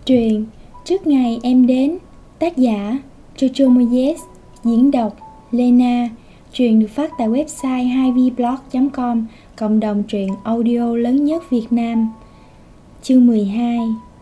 Truyện Trước Ngày Em Đến, tác giả Jojo Moyes, diễn đọc Lena. Truyện được phát tại website 2vblog.com, cộng đồng truyện audio lớn nhất Việt Nam. Chương 12.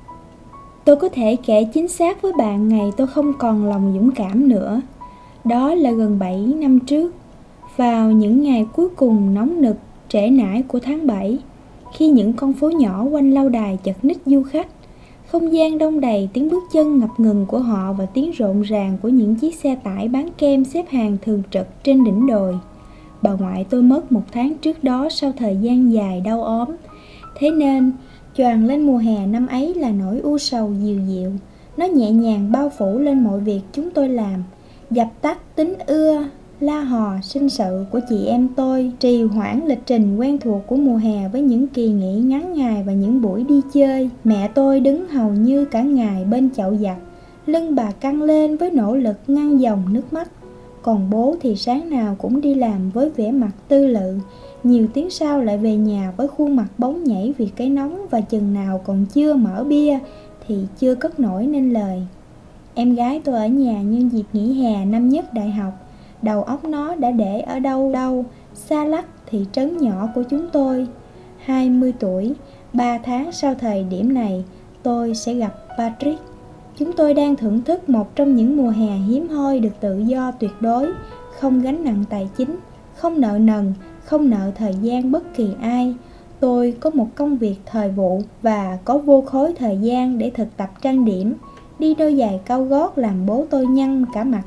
Tôi có thể kể chính xác với bạn ngày tôi không còn lòng dũng cảm nữa. Đó là gần 7 năm trước, vào những ngày cuối cùng nóng nực trễ nải của tháng 7, khi những con phố nhỏ quanh lâu đài chật ních du khách. Không gian đông đầy tiếng bước chân ngập ngừng của họ và tiếng rộn ràng của những chiếc xe tải bán kem xếp hàng thường trực trên đỉnh đồi. Bà ngoại tôi mất 1 tháng trước đó sau thời gian dài đau ốm. Thế nên, choàng lên mùa hè năm ấy là nỗi u sầu dịu dịu. Nó nhẹ nhàng bao phủ lên mọi việc chúng tôi làm, dập tắt tính ưa, la hò, sinh sự của chị em tôi, trì hoãn lịch trình quen thuộc của mùa hè với những kỳ nghỉ ngắn ngày và những buổi đi chơi. Mẹ tôi đứng hầu như cả ngày bên chậu giặt, lưng bà căng lên với nỗ lực ngăn dòng nước mắt. Còn bố thì sáng nào cũng đi làm với vẻ mặt tư lự, nhiều tiếng sau lại về nhà với khuôn mặt bóng nhảy vì cái nóng, và chừng nào còn chưa mở bia thì chưa cất nổi nên lời. Em gái tôi ở nhà nhân dịp nghỉ hè năm nhất đại học. Đầu óc nó đã để ở đâu xa lắc thị trấn nhỏ của chúng tôi. 20 tuổi, 3 tháng sau thời điểm này, tôi sẽ gặp Patrick. Chúng tôi đang thưởng thức một trong những mùa hè hiếm hoi được tự do tuyệt đối, không gánh nặng tài chính, không nợ nần, không nợ thời gian bất kỳ ai. Tôi có một công việc thời vụ và có vô khối thời gian để thực tập trang điểm, đi đôi giày cao gót làm bố tôi nhăn cả mặt.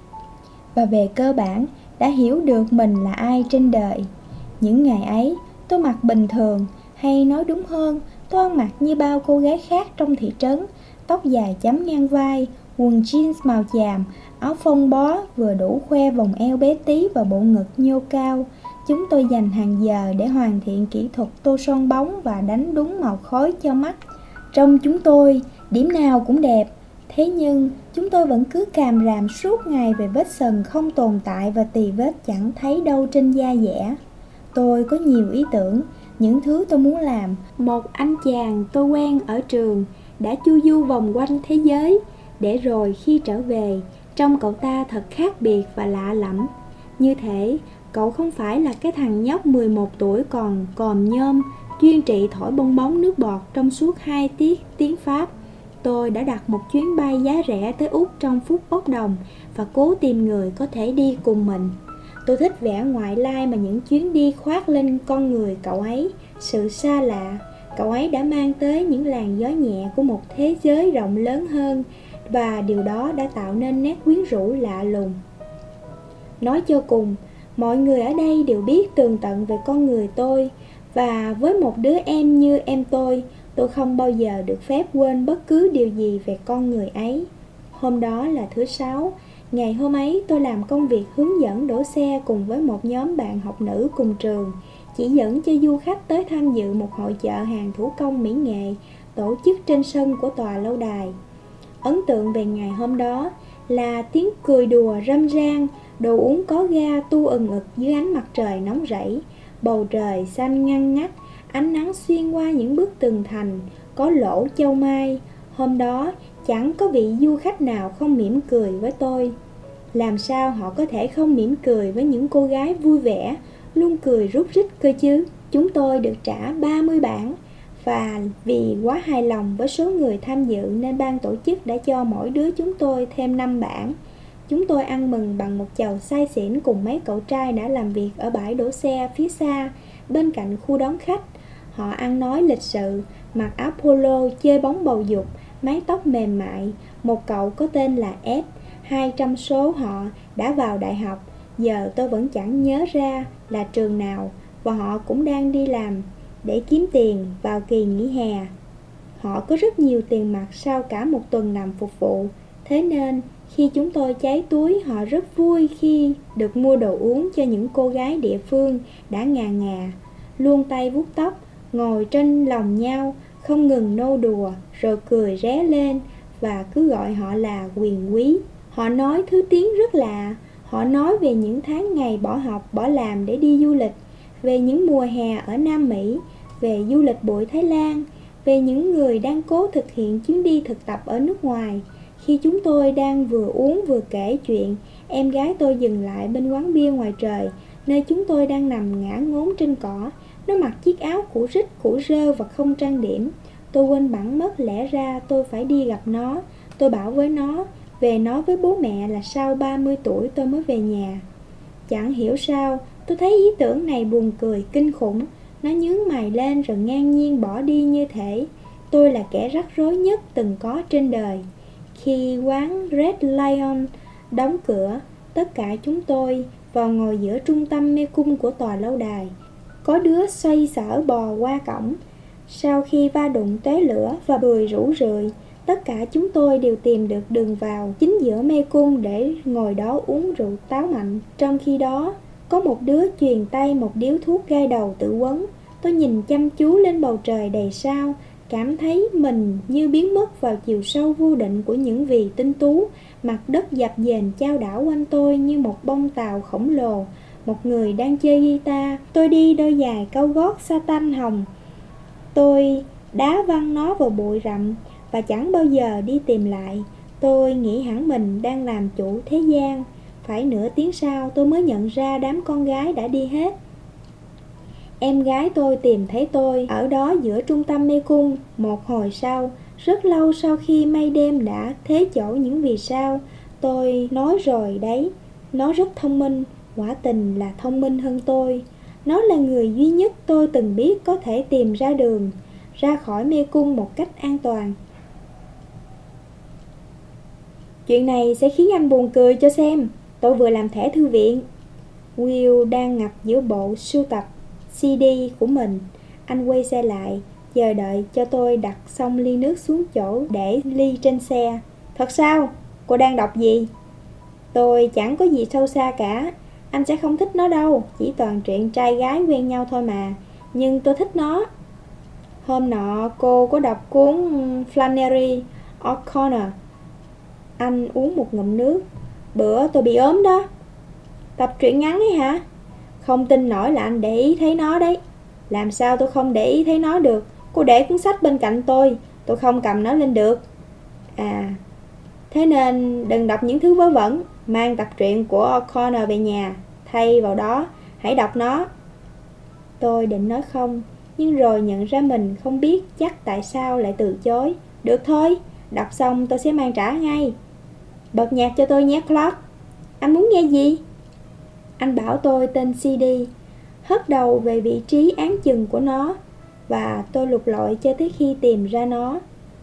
Và về cơ bản đã hiểu được mình là ai trên đời. Những ngày ấy tôi mặc bình thường, hay nói đúng hơn, tôi ăn mặc như bao cô gái khác trong thị trấn. Tóc dài chấm ngang vai, quần jeans màu chàm, áo phông bó vừa đủ khoe vòng eo bé tí và bộ ngực nhô cao. Chúng tôi dành hàng giờ để hoàn thiện kỹ thuật tô son bóng và đánh đúng màu khói cho mắt. Trong chúng tôi, điểm nào cũng đẹp. Thế nhưng, chúng tôi vẫn cứ càm ràm suốt ngày về vết sần không tồn tại và tì vết chẳng thấy đâu trên da dẻ. Tôi có nhiều ý tưởng, những thứ tôi muốn làm. Một anh chàng tôi quen ở trường đã chu du vòng quanh thế giới, để rồi khi trở về, trông cậu ta thật khác biệt và lạ lẫm. Như thể cậu không phải là cái thằng nhóc 11 tuổi còn còm nhôm, chuyên trị thổi bong bóng nước bọt trong suốt 2 tiết tiếng Pháp. Tôi đã đặt một chuyến bay giá rẻ tới Úc trong phút bốc đồng và cố tìm người có thể đi cùng mình. Tôi thích vẻ ngoại lai mà những chuyến đi khoác lên con người cậu ấy, sự xa lạ. Cậu ấy đã mang tới những làn gió nhẹ của một thế giới rộng lớn hơn, và điều đó đã tạo nên nét quyến rũ lạ lùng. Nói cho cùng, mọi người ở đây đều biết tường tận về con người tôi, và với một đứa em như em tôi không bao giờ được phép quên bất cứ điều gì về con người ấy. Hôm đó là thứ Sáu. Ngày hôm ấy tôi làm công việc hướng dẫn đổ xe cùng với một nhóm bạn học nữ cùng trường, chỉ dẫn cho du khách tới tham dự một hội chợ hàng thủ công mỹ nghệ tổ chức trên sân của tòa lâu đài. Ấn tượng về ngày hôm đó là tiếng cười đùa râm ran, đồ uống có ga tu ừng ực dưới ánh mặt trời nóng rẫy, bầu trời xanh ngăn ngắt, ánh nắng xuyên qua những bức tường thành có lỗ châu mai. Hôm đó chẳng có vị du khách nào không mỉm cười với tôi. Làm sao họ có thể không mỉm cười với những cô gái vui vẻ, luôn cười rút rít cơ chứ? Chúng tôi được trả 30 bảng, và vì quá hài lòng với số người tham dự nên ban tổ chức đã cho mỗi đứa chúng tôi thêm 5 bảng. Chúng tôi ăn mừng bằng một chầu say xỉn cùng mấy cậu trai đã làm việc ở bãi đổ xe phía xa, bên cạnh khu đón khách. Họ ăn nói lịch sự, mặc áo polo, chơi bóng bầu dục, mái tóc mềm mại. Một cậu có tên là Ed, 200 số họ đã vào đại học. Giờ tôi vẫn chẳng nhớ ra là trường nào, và họ cũng đang đi làm để kiếm tiền vào kỳ nghỉ hè. Họ có rất nhiều tiền mặt sau cả một tuần làm phục vụ. Thế nên khi chúng tôi cháy túi, họ rất vui khi được mua đồ uống cho những cô gái địa phương đã ngà ngà, luôn tay vuốt tóc, ngồi trên lòng nhau, không ngừng nô đùa, rồi cười ré lên, và cứ gọi họ là quyền quý. Họ nói thứ tiếng rất lạ. Họ nói về những tháng ngày bỏ học, bỏ làm để đi du lịch, về những mùa hè ở Nam Mỹ, về du lịch bụi Thái Lan, về những người đang cố thực hiện chuyến đi thực tập ở nước ngoài. Khi chúng tôi đang vừa uống vừa kể chuyện, em gái tôi dừng lại bên quán bia ngoài trời, nơi chúng tôi đang nằm ngả ngốn trên cỏ. Nó mặc chiếc áo cũ rích, cũ rơ và không trang điểm. Tôi quên bẵng mất lẽ ra tôi phải đi gặp nó. Tôi bảo với nó, về nói với bố mẹ là sau 30 tuổi tôi mới về nhà. Chẳng hiểu sao, tôi thấy ý tưởng này buồn cười, kinh khủng. Nó nhướng mày lên rồi ngang nhiên bỏ đi như thể tôi là kẻ rắc rối nhất từng có trên đời. Khi quán Red Lion đóng cửa, tất cả chúng tôi vào ngồi giữa trung tâm mê cung của tòa lâu đài. Có đứa xoay sở bò qua cổng. Sau khi va đụng tới lửa và bười rủ rượi, tất cả chúng tôi đều tìm được đường vào chính giữa mê cung để ngồi đó uống rượu táo mạnh. Trong khi đó, có một đứa chuyền tay một điếu thuốc gai đầu tự quấn. Tôi nhìn chăm chú lên bầu trời đầy sao, cảm thấy mình như biến mất vào chiều sâu vô định của những vì tinh tú. Mặt đất dập dềnh chao đảo quanh tôi như một bông tàu khổng lồ. Một người đang chơi guitar. Tôi đi đôi giày cao gót sa tanh hồng. Tôi đá văng nó vào bụi rậm và chẳng bao giờ đi tìm lại. Tôi nghĩ hẳn mình đang làm chủ thế gian. Phải nửa tiếng sau tôi mới nhận ra đám con gái đã đi hết. Em gái tôi tìm thấy tôi ở đó giữa trung tâm mê cung. Một hồi sau, rất lâu sau khi mây đêm đã thế chỗ những vì sao, tôi nói rồi đấy, nó rất thông minh, quả tình là thông minh hơn tôi. Nó là người duy nhất tôi từng biết có thể tìm ra đường ra khỏi mê cung một cách an toàn. Chuyện này sẽ khiến anh buồn cười cho xem. Tôi vừa làm thẻ thư viện. Will đang ngập giữa bộ sưu tập CD của mình. Anh quay xe lại, chờ đợi cho tôi đặt xong ly nước xuống chỗ để ly trên xe. Thật sao? Cô đang đọc gì? Tôi chẳng có gì sâu xa cả. Anh sẽ không thích nó đâu, chỉ toàn chuyện trai gái quen nhau thôi mà. Nhưng tôi thích nó. Hôm nọ cô có đọc cuốn Flannery O'Connor. Anh uống một ngụm nước. Bữa tôi bị ốm đó. Tập truyện ngắn ấy hả? Không tin nổi là anh để ý thấy nó đấy. Làm sao tôi không để ý thấy nó được? Cô để cuốn sách bên cạnh tôi không cầm nó lên được. À, thế nên đừng đọc những thứ vớ vẩn. Mang tập truyện của O'Connor về nhà. Thay vào đó, hãy đọc nó. Tôi định nói không, nhưng rồi nhận ra mình không biết chắc tại sao lại từ chối. Được thôi, đọc xong tôi sẽ mang trả ngay. Bật nhạc cho tôi nhé Clark. Anh muốn nghe gì? Anh bảo tôi tên CD, hất đầu về vị trí án chừng của nó, và tôi lục lọi cho tới khi tìm ra nó.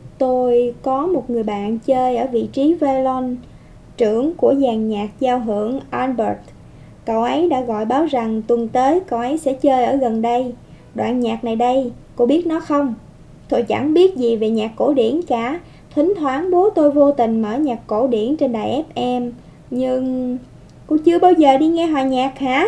Tôi có một người bạn chơi ở vị trí violon, trưởng của dàn nhạc giao hưởng Albert. Cậu ấy đã gọi báo rằng tuần tới cậu ấy sẽ chơi ở gần đây. Đoạn nhạc này đây, cô biết nó không? Tôi chẳng biết gì về nhạc cổ điển cả. Thỉnh thoảng bố tôi vô tình mở nhạc cổ điển trên đài FM. Nhưng... Cô chưa bao giờ đi nghe hòa nhạc hả?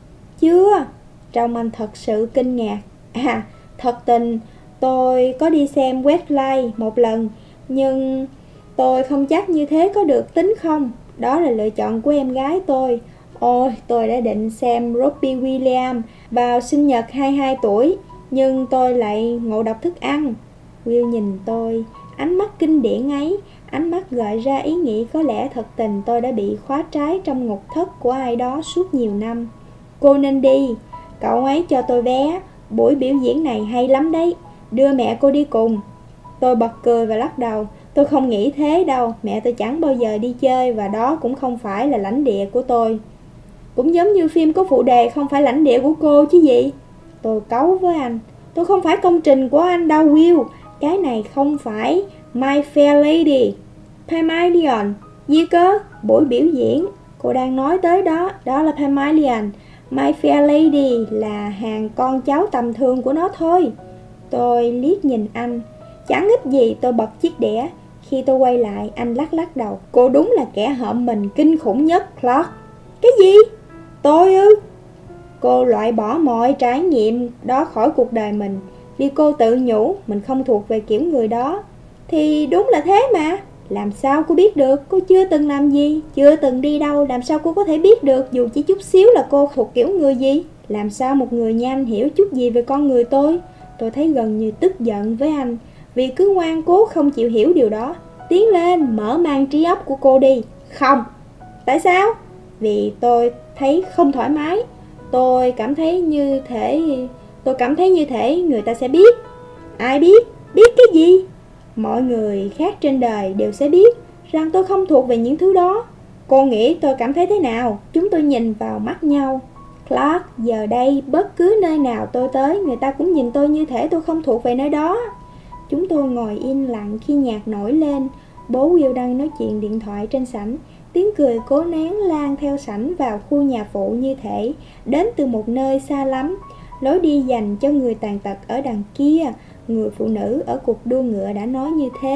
Chưa. Trông anh thật sự kinh ngạc. À, thật tình, tôi có đi xem Westlife một lần. Nhưng tôi không chắc như thế có được tính không. Đó là lựa chọn của em gái tôi. Ôi, tôi đã định xem Robbie Williams vào sinh nhật 22 tuổi. Nhưng tôi lại ngộ độc thức ăn. Will nhìn tôi, ánh mắt kinh điển ấy, ánh mắt gợi ra ý nghĩ có lẽ thật tình tôi đã bị khóa trái trong ngục thất của ai đó suốt nhiều năm. Cô nên đi, cậu ấy cho tôi vé, buổi biểu diễn này hay lắm đấy, đưa mẹ cô đi cùng. Tôi bật cười và lắc đầu, tôi không nghĩ thế đâu, mẹ tôi chẳng bao giờ đi chơi và đó cũng không phải là lãnh địa của tôi. Cũng giống như phim có phụ đề không phải lãnh địa của cô chứ gì. Tôi cáu với anh, tôi không phải công trình của anh đâu Will, cái này không phải My Fair Lady. Pygmalion, gì cơ? Buổi biểu diễn cô đang nói tới đó, đó là Pygmalion. My Fair Lady là hàng con cháu tầm thường của nó thôi. Tôi liếc nhìn anh, chẳng ít gì tôi bật chiếc đĩa. Khi tôi quay lại, anh lắc lắc đầu. Cô đúng là kẻ hợm mình kinh khủng nhất, Clark. Cái gì? Tôi ư? Cô loại bỏ mọi trải nghiệm đó khỏi cuộc đời mình vì cô tự nhủ mình không thuộc về kiểu người đó. Thì đúng là thế mà. Làm sao cô biết được? Cô chưa từng làm gì, chưa từng đi đâu. Làm sao cô có thể biết được dù chỉ chút xíu là cô thuộc kiểu người gì? Làm sao một người như anh hiểu chút gì về con người tôi? Tôi thấy gần như tức giận với anh vì cứ ngoan cố không chịu hiểu điều đó. Tiến lên, mở mang trí óc của cô đi. Không. Tại sao? Vì tôi thấy không thoải mái. Tôi cảm thấy như thể người ta sẽ biết. Ai biết? Biết cái gì? Mọi người khác trên đời đều sẽ biết rằng tôi không thuộc về những thứ đó. Cô nghĩ tôi cảm thấy thế nào? Chúng tôi nhìn vào mắt nhau. Clark, giờ đây bất cứ nơi nào tôi tới, người ta cũng nhìn tôi như thể tôi không thuộc về nơi đó. Chúng tôi ngồi im lặng khi nhạc nổi lên. Bố Will đang nói chuyện điện thoại trên sảnh. Tiếng cười cố nén lan theo sảnh vào khu nhà phụ như thể đến từ một nơi xa lắm. Lối đi dành cho người tàn tật ở đằng kia. Người phụ nữ ở cuộc đua ngựa đã nói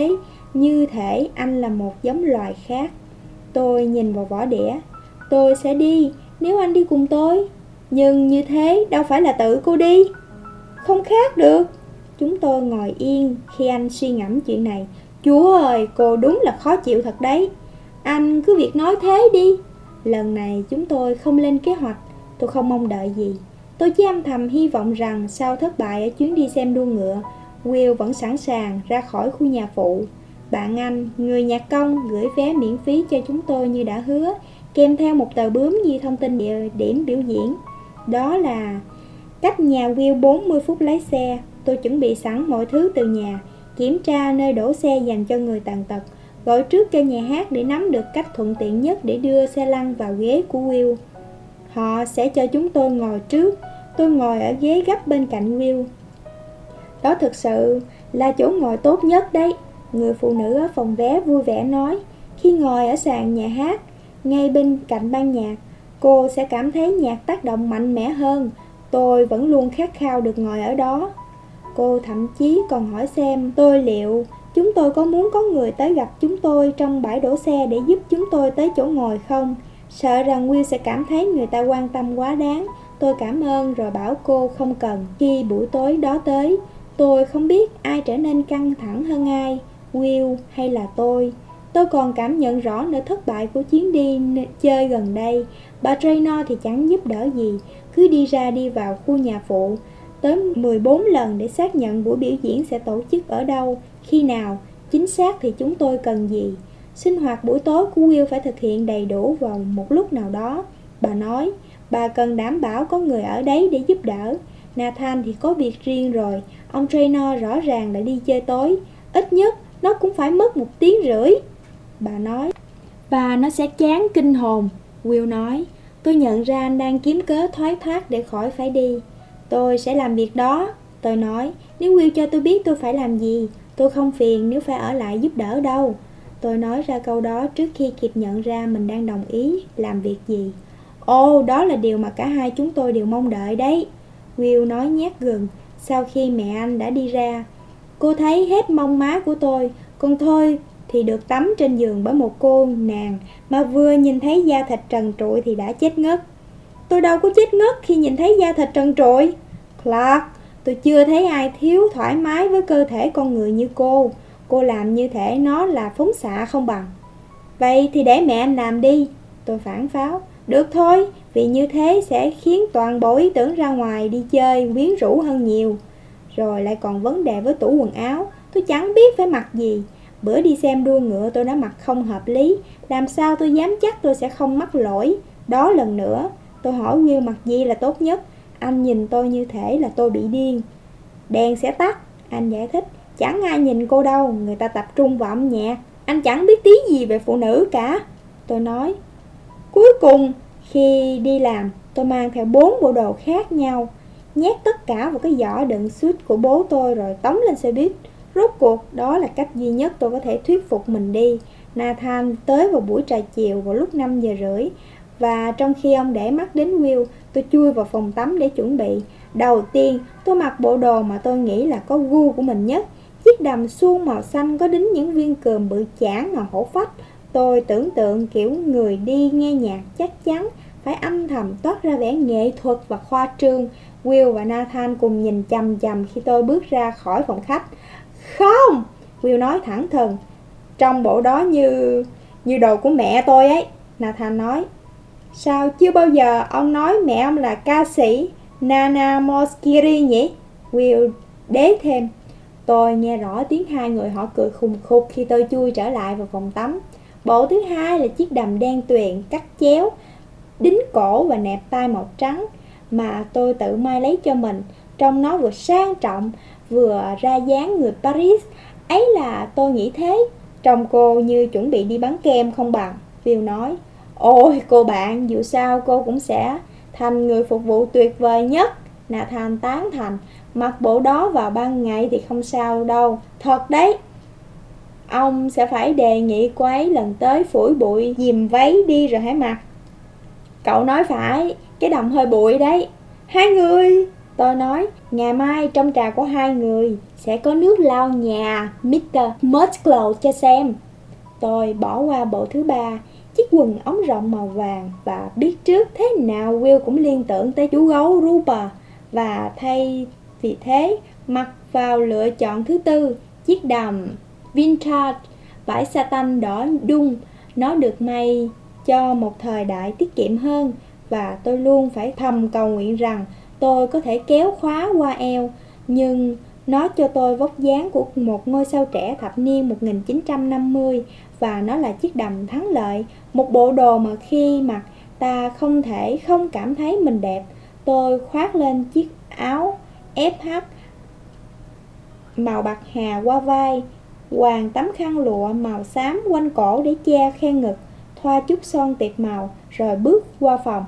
như thể anh là một giống loài khác. Tôi nhìn vào vỏ đĩa. Tôi sẽ đi nếu anh đi cùng tôi. Nhưng như thế đâu phải là tự cô đi. Không khác được. Chúng tôi ngồi yên khi anh suy ngẫm chuyện này. Chúa ơi, cô đúng là khó chịu thật đấy. Anh cứ việc nói thế đi. Lần này chúng tôi không lên kế hoạch. Tôi không mong đợi gì. Tôi chỉ âm thầm hy vọng rằng sau thất bại ở chuyến đi xem đua ngựa, Will vẫn sẵn sàng ra khỏi khu nhà phụ. Bạn anh, người nhạc công, gửi vé miễn phí cho chúng tôi như đã hứa, kèm theo một tờ bướm ghi thông tin địa điểm biểu diễn. Đó là cách nhà Will 40 phút lái xe. Tôi chuẩn bị sẵn mọi thứ từ nhà, kiểm tra nơi đổ xe dành cho người tàn tật, gọi trước cho nhà hát để nắm được cách thuận tiện nhất để đưa xe lăn vào ghế của Will. Họ sẽ cho chúng tôi ngồi trước. Tôi ngồi ở ghế gấp bên cạnh Will. Đó thực sự là chỗ ngồi tốt nhất đấy, người phụ nữ ở phòng vé vui vẻ nói. Khi ngồi ở sàn nhà hát, ngay bên cạnh ban nhạc, cô sẽ cảm thấy nhạc tác động mạnh mẽ hơn. Tôi vẫn luôn khát khao được ngồi ở đó. Cô thậm chí còn hỏi xem liệu chúng tôi có muốn có người tới gặp chúng tôi trong bãi đổ xe để giúp chúng tôi tới chỗ ngồi không. Sợ rằng Will sẽ cảm thấy người ta quan tâm quá đáng. Tôi cảm ơn rồi bảo cô không cần. Khi buổi tối đó tới, tôi không biết ai trở nên căng thẳng hơn ai, Will hay là tôi. Tôi còn cảm nhận rõ nỗi thất bại của chuyến đi chơi gần đây. Bà Traynor thì chẳng giúp đỡ gì, cứ đi ra đi vào khu nhà phụ tới 14 lần để xác nhận buổi biểu diễn sẽ tổ chức ở đâu, khi nào, chính xác thì chúng tôi cần gì. Sinh hoạt buổi tối của Will phải thực hiện đầy đủ vào một lúc nào đó. Bà nói, bà cần đảm bảo có người ở đấy để giúp đỡ. Nathan thì có việc riêng rồi, ông Traynor rõ ràng là đi chơi tối. Ít nhất nó cũng phải mất 1 tiếng rưỡi. Bà nói, và nó sẽ chán kinh hồn. Will nói, tôi nhận ra anh đang kiếm cớ thoái thác để khỏi phải đi. Tôi sẽ làm việc đó. Tôi nói, nếu Will cho tôi biết tôi phải làm gì, tôi không phiền nếu phải ở lại giúp đỡ đâu. Tôi nói ra câu đó trước khi kịp nhận ra mình đang đồng ý làm việc gì. Ồ, đó là điều mà cả hai chúng tôi đều mong đợi đấy, Will nói nhát gừng sau khi mẹ anh đã đi ra. Cô thấy hết mông má của tôi, còn thôi thì được tắm trên giường bởi một cô nàng mà vừa nhìn thấy da thịt trần trụi thì đã chết ngất. Tôi đâu có chết ngất khi nhìn thấy da thịt trần trụi. Clark, tôi chưa thấy ai thiếu thoải mái với cơ thể con người như cô. Cô làm như thể nó là phóng xạ không bằng. Vậy thì để mẹ anh làm đi, tôi phản pháo. Được thôi, vì như thế sẽ khiến toàn bộ ý tưởng ra ngoài đi chơi quyến rũ hơn nhiều. Rồi lại còn vấn đề với tủ quần áo, tôi chẳng biết phải mặc gì. Bữa đi xem đua ngựa tôi đã mặc không hợp lý, làm sao tôi dám chắc tôi sẽ không mắc lỗi đó lần nữa. Tôi hỏi Will mặc gì là tốt nhất. Anh nhìn tôi như thể là tôi bị điên. Đèn sẽ tắt, anh giải thích. Chẳng ai nhìn cô đâu, người ta tập trung vào âm nhạc. Anh chẳng biết tí gì về phụ nữ cả, tôi nói. Cuối cùng, khi đi làm, tôi mang theo 4 bộ đồ khác nhau, nhét tất cả vào cái giỏ đựng suýt của bố tôi rồi tống lên xe buýt. Rốt cuộc, đó là cách duy nhất tôi có thể thuyết phục mình đi. Nathan tới vào buổi trà chiều vào lúc 5 giờ rưỡi. Và trong khi ông để mắt đến Will, tôi chui vào phòng tắm để chuẩn bị. Đầu tiên, tôi mặc bộ đồ mà tôi nghĩ là có gu của mình nhất. Chiếc đầm suông màu xanh có đính những viên cườm bự chảng mà hổ phách. Tôi tưởng tượng kiểu người đi nghe nhạc chắc chắn phải âm thầm toát ra vẻ nghệ thuật và khoa trương. Will và Nathan cùng nhìn chằm chằm khi tôi bước ra khỏi phòng khách. Không, Will nói thẳng thừng. Trong bộ đó như đồ của mẹ tôi ấy, Nathan nói. Sao chưa bao giờ ông nói mẹ ông là ca sĩ Nana Mouskouri nhỉ? Will đế thêm. Tôi nghe rõ tiếng hai người họ cười khùng khục khi tôi chui trở lại vào phòng tắm. Bộ thứ hai là chiếc đầm đen tuyền cắt chéo, đính cổ và nẹp tai màu trắng mà tôi tự may lấy cho mình. Trông nó vừa sang trọng vừa ra dáng người Paris. Ấy là tôi nghĩ thế. Trông cô như chuẩn bị đi bán kem không bằng. Will nói. Ôi cô bạn, dù sao cô cũng sẽ thành người phục vụ tuyệt vời nhất. Nathan tán thành. Mặc bộ đó vào ban ngày thì không sao đâu. Thật đấy. Ông sẽ phải đề nghị cô ấy lần tới phủi bụi dìm váy đi rồi hãy mặc. Cậu nói phải, cái đầm hơi bụi đấy. Hai người, tôi nói, ngày mai trong trà của hai người sẽ có nước lau nhà Mr. Musclot cho xem. Tôi bỏ qua bộ thứ ba, chiếc quần ống rộng màu vàng, và biết trước thế nào Will cũng liên tưởng tới chú gấu Rupert, và vì thế mặc vào lựa chọn thứ tư, chiếc đầm vintage vải satin đỏ đun. Nó được may cho một thời đại tiết kiệm hơn, và tôi luôn phải thầm cầu nguyện rằng tôi có thể kéo khóa qua eo, nhưng nó cho tôi vóc dáng của một ngôi sao trẻ thập niên 1950, và nó là chiếc đầm thắng lợi, một bộ đồ mà khi mặc ta không thể không cảm thấy mình đẹp. Tôi khoác lên chiếc áo FH màu bạc hà qua vai, quàng tấm khăn lụa màu xám quanh cổ để che khe ngực, thoa chút son tiệp màu, rồi bước qua phòng.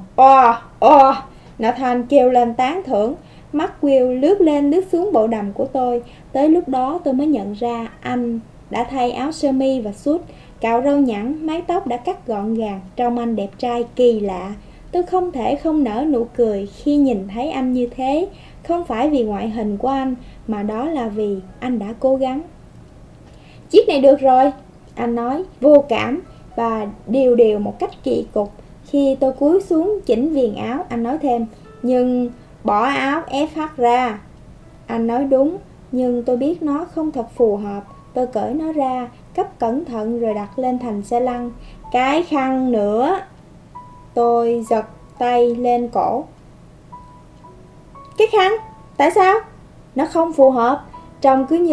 Nathan kêu lên tán thưởng. Mắt Will lướt lên lướt xuống bộ đầm của tôi. Tới lúc đó tôi mới nhận ra anh đã thay áo sơ mi và sút, cạo râu nhẵn, mái tóc đã cắt gọn gàng, trông anh đẹp trai kỳ lạ. Tôi không thể không nở nụ cười khi nhìn thấy anh như thế, không phải vì ngoại hình của anh, mà đó là vì anh đã cố gắng. Chiếc này được rồi, anh nói, vô cảm và điều một cách kỳ cục. Khi tôi cúi xuống chỉnh viền áo, anh nói thêm, nhưng bỏ áo FH ra. Anh nói đúng, nhưng tôi biết nó không thật phù hợp. Tôi cởi nó ra, cấp cẩn thận rồi đặt lên thành xe lăn. Cái khăn nữa. Tôi giật tay lên cổ. Cái khăn? Tại sao? Nó không phù hợp. Trông cứ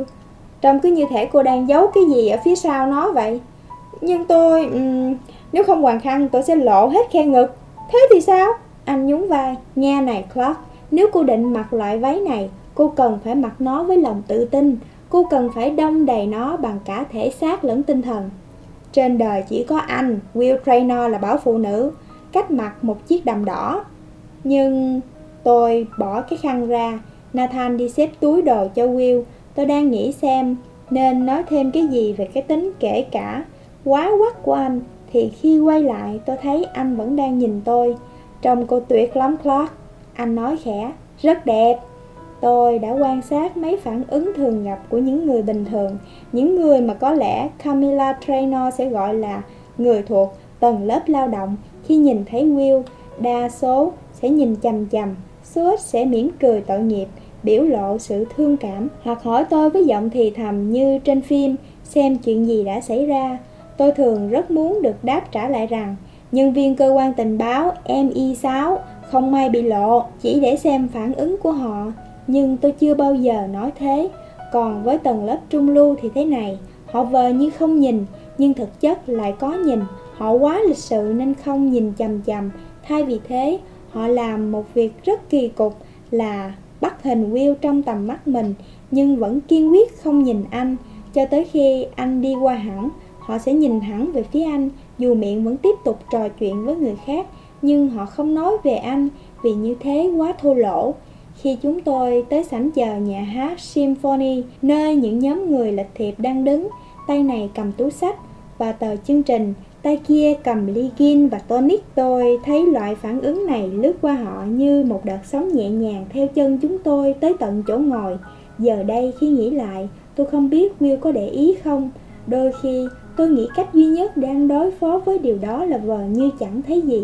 như thể cô đang giấu cái gì ở phía sau nó vậy. Nhưng tôi... nếu không quàng khăn tôi sẽ lộ hết khe ngực. Thế thì sao? Anh nhún vai. Nghe này Clark, nếu cô định mặc loại váy này, cô cần phải mặc nó với lòng tự tin. Cô cần phải đong đầy nó bằng cả thể xác lẫn tinh thần. Trên đời chỉ có anh, Will Traynor là bảo phụ nữ cách mặc một chiếc đầm đỏ. Nhưng tôi bỏ cái khăn ra. Nathan đi xếp túi đồ cho Will. Tôi đang nghĩ xem nên nói thêm cái gì về cái tính kể cả quá quắt của anh, thì khi quay lại tôi thấy anh vẫn đang nhìn tôi. Trông cô tuyệt lắm Clark, anh nói khẽ. Rất đẹp. Tôi đã quan sát mấy phản ứng thường gặp của những người bình thường, những người mà có lẽ Camilla Traynor sẽ gọi là người thuộc tầng lớp lao động. Khi nhìn thấy Will, đa số sẽ nhìn chằm chằm, số ít sẽ mỉm cười tội nghiệp, biểu lộ sự thương cảm, hoặc hỏi tôi với giọng thì thầm như trên phim xem chuyện gì đã xảy ra. Tôi thường rất muốn được đáp trả lại rằng nhân viên cơ quan tình báo MI6 không may bị lộ, chỉ để xem phản ứng của họ. Nhưng tôi chưa bao giờ nói thế. Còn với tầng lớp trung lưu thì thế này, họ vờ như không nhìn, nhưng thực chất lại có nhìn. Họ quá lịch sự nên không nhìn chằm chằm. Thay vì thế, họ làm một việc rất kỳ cục là bắt hình Will trong tầm mắt mình, nhưng vẫn kiên quyết không nhìn anh. Cho tới khi anh đi qua hẳn, họ sẽ nhìn hẳn về phía anh, dù miệng vẫn tiếp tục trò chuyện với người khác, nhưng họ không nói về anh, vì như thế quá thô lỗ. Khi chúng tôi tới sảnh chờ nhà hát Symphony, nơi những nhóm người lịch thiệp đang đứng, tay này cầm túi sách và tờ chương trình, tay kia cầm ly gin và tonic, tôi thấy loại phản ứng này lướt qua họ như một đợt sóng nhẹ nhàng theo chân chúng tôi tới tận chỗ ngồi. Giờ đây khi nghĩ lại, tôi không biết Will có để ý không. Đôi khi tôi nghĩ cách duy nhất để anh đối phó với điều đó là vờ như chẳng thấy gì.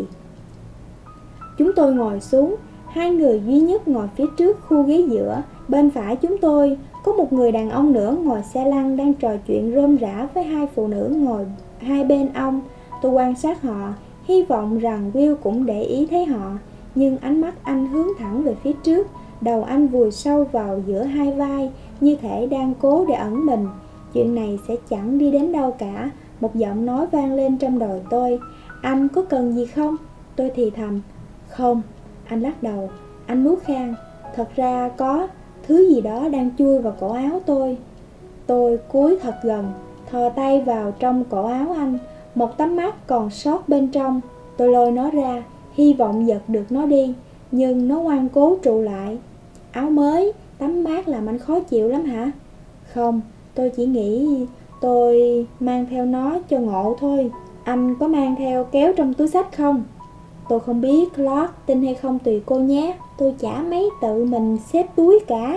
Chúng tôi ngồi xuống. Hai người duy nhất ngồi phía trước khu ghế giữa. Bên phải chúng tôi có một người đàn ông nữa ngồi xe lăn đang trò chuyện rôm rả với hai phụ nữ ngồi hai bên ông. Tôi quan sát họ, hy vọng rằng Will cũng để ý thấy họ. Nhưng ánh mắt anh hướng thẳng về phía trước, Đầu anh vùi sâu vào giữa hai vai, như thể đang cố để ẩn mình. Chuyện này sẽ chẳng đi đến đâu cả. Một giọng nói vang lên trong đầu tôi. Anh có cần gì không? Tôi thì thầm. Không. Anh lắc đầu. Anh nuốt khan. Thật ra có thứ gì đó đang chui vào cổ áo tôi. Tôi cúi thật gần, thò tay vào trong cổ áo anh. Một tấm mát còn sót bên trong. Tôi lôi nó ra, hy vọng giật được nó đi, nhưng nó ngoan cố trụ lại. Áo mới, tấm mát làm anh khó chịu lắm hả? Không, tôi chỉ nghĩ tôi mang theo nó cho ngộ thôi. Anh có mang theo kéo trong túi xách không? Tôi không biết, Clark, tin hay không tùy cô nhé. Tôi chả mấy tự mình xếp túi cả.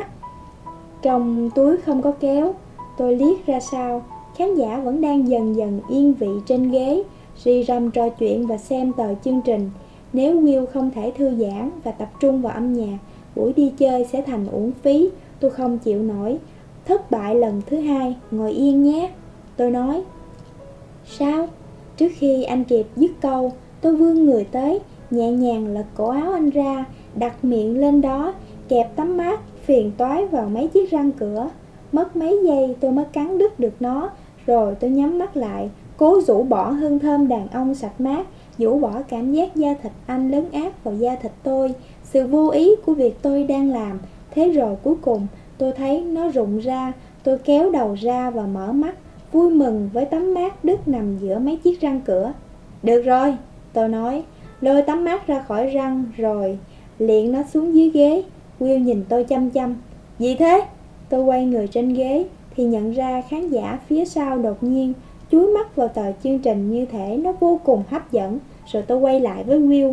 Trong túi không có kéo. Tôi liếc ra sau. Khán giả vẫn đang dần dần yên vị trên ghế, rì rầm trò chuyện và xem tờ chương trình. Nếu Will không thể thư giãn và tập trung vào âm nhạc, buổi đi chơi sẽ thành uổng phí. Tôi không chịu nổi. Thất bại lần thứ hai, ngồi yên nhé. Tôi nói. Sao? Trước khi anh kịp dứt câu, tôi vươn người tới, nhẹ nhàng lật cổ áo anh ra, đặt miệng lên đó, kẹp tấm mát phiền toái vào mấy chiếc răng cửa. Mất mấy giây tôi mới cắn đứt được nó, rồi tôi nhắm mắt lại, cố rũ bỏ hương thơm đàn ông sạch mát, rũ bỏ cảm giác da thịt anh lấn áp vào da thịt tôi, sự vô ý của việc tôi đang làm. Thế rồi cuối cùng tôi thấy nó rụng ra. Tôi kéo đầu ra và mở mắt, vui mừng với tấm mát đứt nằm giữa mấy chiếc răng cửa. Được rồi, tôi nói, lôi tấm mát ra khỏi răng rồi liệng nó xuống dưới ghế. Will nhìn tôi chăm chăm. Gì thế? Tôi quay người trên ghế thì nhận ra khán giả phía sau đột nhiên chúi mắt vào tờ chương trình như thể nó vô cùng hấp dẫn. Rồi tôi quay lại với Will.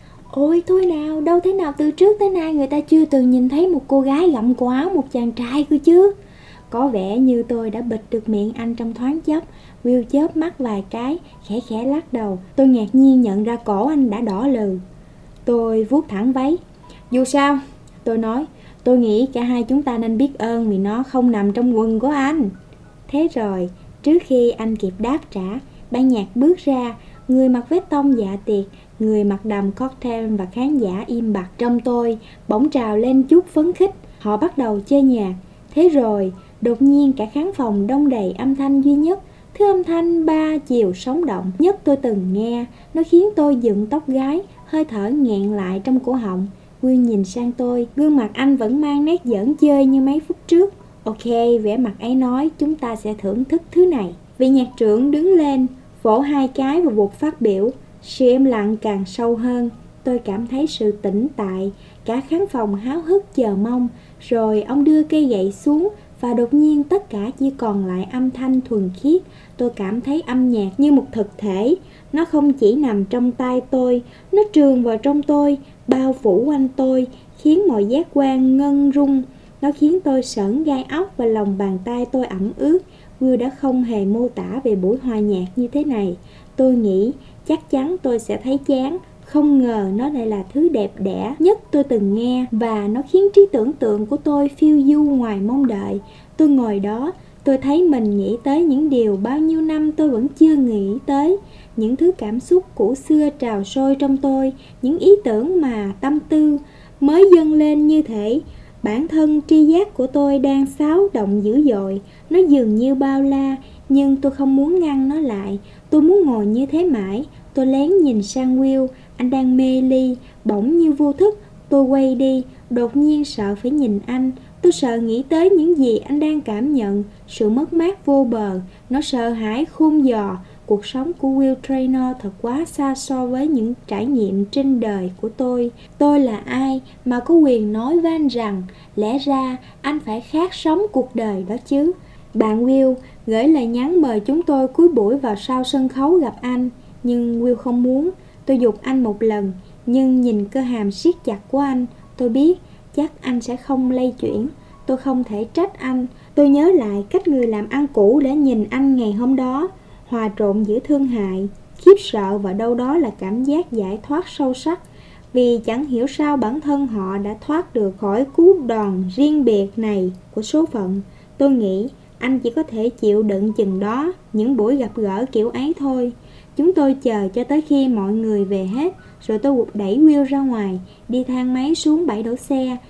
Ôi thôi nào, đâu thế nào từ trước tới nay người ta chưa từng nhìn thấy một cô gái gặm cổ áo một chàng trai cơ chứ. Có vẻ như tôi đã bịt được miệng anh trong thoáng chốc. Will chớp mắt vài cái, khẽ khẽ lắc đầu. Tôi ngạc nhiên nhận ra cổ anh đã đỏ lừ. Tôi vuốt thẳng váy. Dù sao, tôi nói, tôi nghĩ cả hai chúng ta nên biết ơn vì nó không nằm trong quần của anh. Thế rồi, trước khi anh kịp đáp trả, ban nhạc bước ra. Người mặc vest tông dạ tiệc, người mặc đầm cocktail và khán giả im bặt. Trong tôi bỗng trào lên chút phấn khích. Họ bắt đầu chơi nhạc. Thế rồi, đột nhiên cả khán phòng đông đầy âm thanh duy nhất, thứ âm thanh ba chiều sống động nhất tôi từng nghe. Nó khiến tôi dựng tóc gáy, hơi thở nghẹn lại trong cổ họng. Will nhìn sang tôi, gương mặt anh vẫn mang nét giỡn chơi như mấy phút trước. Ok, vẻ mặt ấy nói, chúng ta sẽ thưởng thức thứ này. Vị nhạc trưởng đứng lên, vỗ hai cái và buộc phát biểu. Sự im lặng càng sâu hơn. Tôi cảm thấy sự tĩnh tại. Cả khán phòng háo hức chờ mong. Rồi ông đưa cây gậy xuống và đột nhiên tất cả chỉ còn lại âm thanh thuần khiết. Tôi cảm thấy âm nhạc như một thực thể. Nó không chỉ nằm trong tai tôi, nó trườn vào trong tôi, bao phủ quanh tôi, khiến mọi giác quan ngân rung. Nó khiến tôi sởn gai ốc và lòng bàn tay tôi ẩm ướt. Will đã không hề mô tả về buổi hòa nhạc như thế này. Tôi nghĩ chắc chắn tôi sẽ thấy chán. Không ngờ nó lại là thứ đẹp đẽ nhất tôi từng nghe, và nó khiến trí tưởng tượng của tôi phiêu du ngoài mong đợi. Tôi ngồi đó, tôi thấy mình nghĩ tới những điều bao nhiêu năm tôi vẫn chưa nghĩ tới. Những thứ cảm xúc cũ xưa trào sôi trong tôi, những ý tưởng mà tâm tư mới dâng lên như thể bản thân tri giác của tôi đang xáo động dữ dội. Nó dường như bao la, nhưng tôi không muốn ngăn nó lại. Tôi muốn ngồi như thế mãi. Tôi lén nhìn sang Will, anh đang mê ly. Bỗng như vô thức, tôi quay đi, đột nhiên sợ phải nhìn anh. Tôi sợ nghĩ tới những gì anh đang cảm nhận, sự mất mát vô bờ. Nó sợ hãi khôn dò. Cuộc sống của Will Traynor thật quá xa so với những trải nghiệm trên đời của tôi. Tôi là ai mà có quyền nói với anh rằng lẽ ra anh phải khác sống cuộc đời đó chứ. Bạn Will gửi lời nhắn mời chúng tôi cuối buổi vào sau sân khấu gặp anh. Nhưng Will không muốn. Tôi giục anh một lần, nhưng nhìn cơ hàm siết chặt của anh, tôi biết chắc anh sẽ không lay chuyển. Tôi không thể trách anh. Tôi nhớ lại cách người làm ăn cũ đã nhìn anh ngày hôm đó, hòa trộn giữa thương hại, khiếp sợ và đâu đó là cảm giác giải thoát sâu sắc. Vì chẳng hiểu sao bản thân họ đã thoát được khỏi cú đòn riêng biệt này của số phận. Tôi nghĩ anh chỉ có thể chịu đựng chừng đó, những buổi gặp gỡ kiểu ấy thôi. Chúng tôi chờ cho tới khi mọi người về hết, rồi tôi đẩy Will ra ngoài, đi thang máy xuống bãi đổ xe.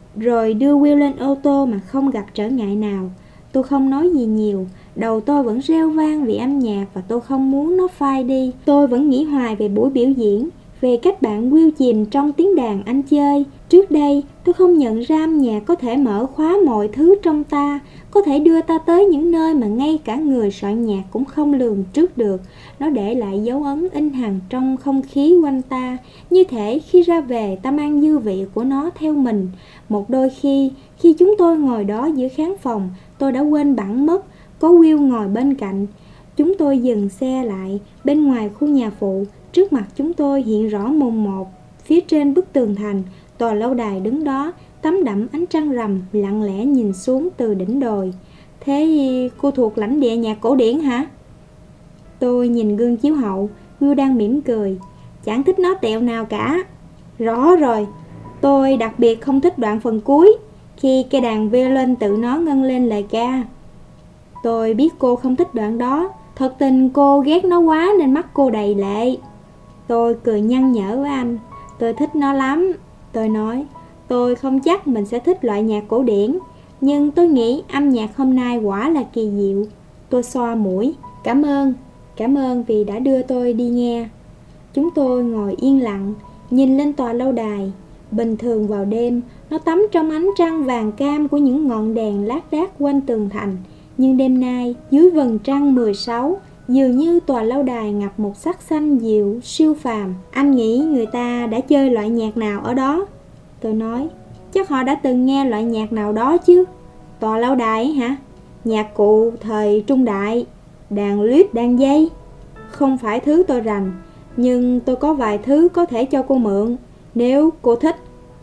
rồi đưa Will lên ô tô mà không gặp trở ngại nào. Tôi không nói gì nhiều, đầu tôi vẫn reo vang vì âm nhạc và tôi không muốn nó phai đi. Tôi vẫn nghĩ hoài về buổi biểu diễn, về cách bạn Will chìm trong tiếng đàn anh chơi. Trước đây, tôi không nhận ra âm nhạc có thể mở khóa mọi thứ trong ta, có thể đưa ta tới những nơi mà ngay cả người soạn nhạc cũng không lường trước được. Nó để lại dấu ấn in hằn trong không khí quanh ta, như thể khi ra về ta mang dư vị của nó theo mình. Một đôi khi chúng tôi ngồi đó giữa khán phòng, tôi đã quên bẵng mất có Will ngồi bên cạnh. Chúng tôi dừng xe lại bên ngoài khu nhà phụ. Trước mặt chúng tôi hiện rõ mồn một, phía trên bức tường thành, tòa lâu đài đứng đó, tắm đẫm ánh trăng rằm, lặng lẽ nhìn xuống từ đỉnh đồi. Thế cô thuộc lãnh địa nhạc cổ điển hả? Tôi nhìn gương chiếu hậu, Will đang mỉm cười. Chẳng thích nó tẹo nào cả. Rõ rồi, tôi đặc biệt không thích đoạn phần cuối, khi cây đàn violin tự nó ngân lên lời ca. Tôi biết cô không thích đoạn đó, thật tình cô ghét nó quá nên mắt cô đầy lệ. Tôi cười nhăn nhở với anh. Tôi thích nó lắm. Tôi nói, tôi không chắc mình sẽ thích loại nhạc cổ điển, nhưng tôi nghĩ âm nhạc hôm nay quả là kỳ diệu. Tôi xoa mũi. Cảm ơn vì đã đưa tôi đi nghe. Chúng tôi ngồi yên lặng, nhìn lên tòa lâu đài. Bình thường vào đêm, nó tắm trong ánh trăng vàng cam của những ngọn đèn lác đác quanh tường thành. Nhưng đêm nay, dưới vầng trăng 16, dường như tòa lâu đài ngập một sắc xanh dịu, siêu phàm. Anh nghĩ người ta đã chơi loại nhạc nào ở đó? Tôi nói, chắc họ đã từng nghe loại nhạc nào đó chứ. Tòa lâu đài hả? Nhạc cụ thời trung đại, đàn lute, đàn dây. Không phải thứ tôi rành, nhưng tôi có vài thứ có thể cho cô mượn, nếu cô thích.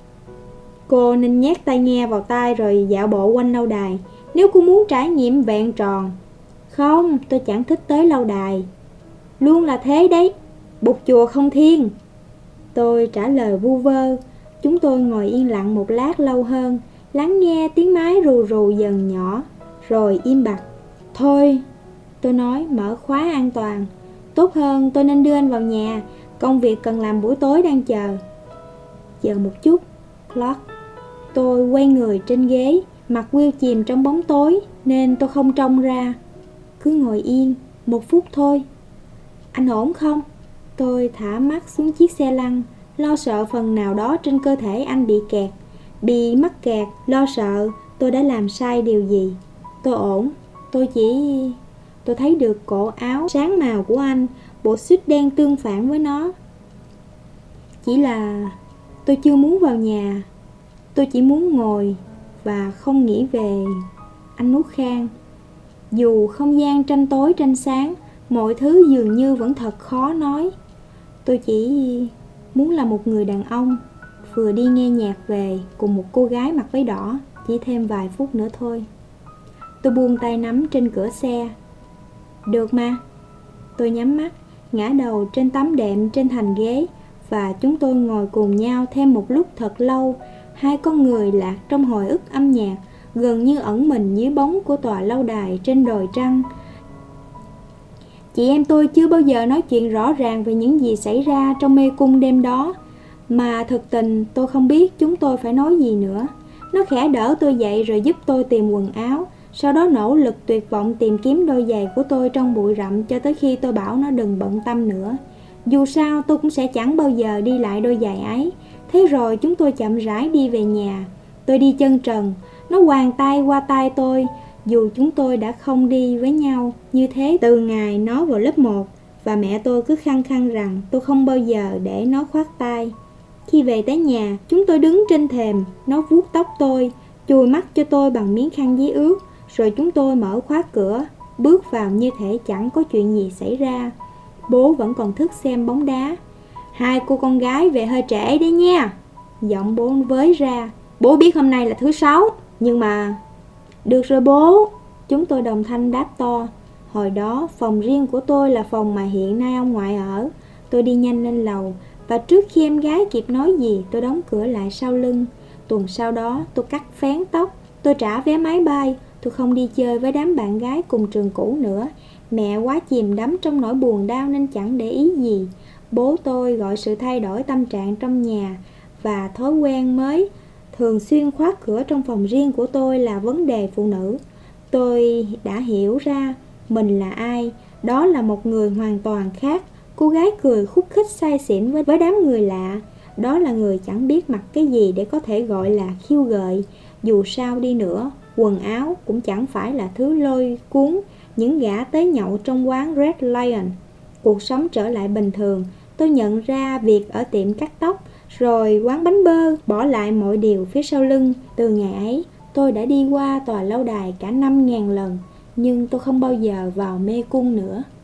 Cô nên nhét tai nghe vào tai rồi dạo bộ quanh lâu đài, nếu cô muốn trải nghiệm vẹn tròn. Không, tôi chẳng thích tới lâu đài. Luôn là thế đấy, bục chùa không thiên. Tôi trả lời vu vơ. Chúng tôi ngồi yên lặng một lát lâu hơn, lắng nghe tiếng máy rù rù dần nhỏ, rồi im bặt. Thôi, tôi nói, mở khóa an toàn. Tốt hơn tôi nên đưa anh vào nhà, công việc cần làm buổi tối đang chờ. Chờ một chút, Clark. Tôi quay người trên ghế, mặt Will chìm trong bóng tối nên tôi không trông ra. Cứ ngồi yên, 1 phút thôi. Anh ổn không? Tôi thả mắt xuống chiếc xe lăn, lo sợ phần nào đó trên cơ thể anh bị mắc kẹt, lo sợ tôi đã làm sai điều gì. Tôi ổn, tôi thấy được cổ áo sáng màu của anh, bộ suit đen tương phản với nó. Chỉ là tôi chưa muốn vào nhà. Tôi chỉ muốn ngồi và không nghĩ về. Anh nuốt khan. Dù không gian tranh tối tranh sáng, mọi thứ dường như vẫn thật khó nói. Tôi chỉ muốn là một người đàn ông vừa đi nghe nhạc về cùng một cô gái mặc váy đỏ. Chỉ thêm vài phút nữa thôi. Tôi buông tay nắm trên cửa xe. Được mà. Tôi nhắm mắt, ngã đầu trên tấm đệm trên thành ghế, và chúng tôi ngồi cùng nhau thêm một lúc thật lâu. Hai con người lạc trong hồi ức âm nhạc, gần như ẩn mình dưới bóng của tòa lâu đài trên đồi trăng. Chị em tôi chưa bao giờ nói chuyện rõ ràng về những gì xảy ra trong mê cung đêm đó, mà thực tình tôi không biết chúng tôi phải nói gì nữa. Nó khẽ đỡ tôi dậy rồi giúp tôi tìm quần áo, sau đó nỗ lực tuyệt vọng tìm kiếm đôi giày của tôi trong bụi rậm cho tới khi tôi bảo nó đừng bận tâm nữa. Dù sao tôi cũng sẽ chẳng bao giờ đi lại đôi giày ấy. Thế rồi chúng tôi chậm rãi đi về nhà. Tôi đi chân trần, nó quàng tay qua tay tôi. Dù chúng tôi đã không đi với nhau như thế từ ngày nó vào lớp 1, và mẹ tôi cứ khăng khăng rằng tôi không bao giờ để nó khoác tay. Khi về tới nhà, chúng tôi đứng trên thềm, nó vuốt tóc tôi, chùi mắt cho tôi bằng miếng khăn giấy ướt, rồi chúng tôi mở khóa cửa, bước vào như thể chẳng có chuyện gì xảy ra. Bố vẫn còn thức xem bóng đá. Hai cô con gái về hơi trễ đấy nha. Giọng bố với ra. Bố biết hôm nay là thứ 6, nhưng mà... Được rồi bố. Chúng tôi đồng thanh đáp to. Hồi đó phòng riêng của tôi là phòng mà hiện nay ông ngoại ở. Tôi đi nhanh lên lầu, và trước khi em gái kịp nói gì, tôi đóng cửa lại sau lưng. Tuần sau đó tôi cắt phén tóc, tôi trả vé máy bay. Tôi không đi chơi với đám bạn gái cùng trường cũ nữa. Mẹ quá chìm đắm trong nỗi buồn đau nên chẳng để ý gì. Bố tôi gọi sự thay đổi tâm trạng trong nhà và thói quen mới thường xuyên khóa cửa trong phòng riêng của tôi là vấn đề phụ nữ. Tôi đã hiểu ra mình là ai. Đó là một người hoàn toàn khác. Cô gái cười khúc khích say xỉn với đám người lạ. Đó là người chẳng biết mặc cái gì để có thể gọi là khiêu gợi. Dù sao đi nữa, quần áo cũng chẳng phải là thứ lôi cuốn những gã tới nhậu trong quán Red Lion. Cuộc sống trở lại bình thường. Tôi nhận ra việc ở tiệm cắt tóc, rồi quán bánh bơ, bỏ lại mọi điều phía sau lưng. Từ ngày ấy, tôi đã đi qua tòa lâu đài cả 5.000 lần, nhưng tôi không bao giờ vào mê cung nữa.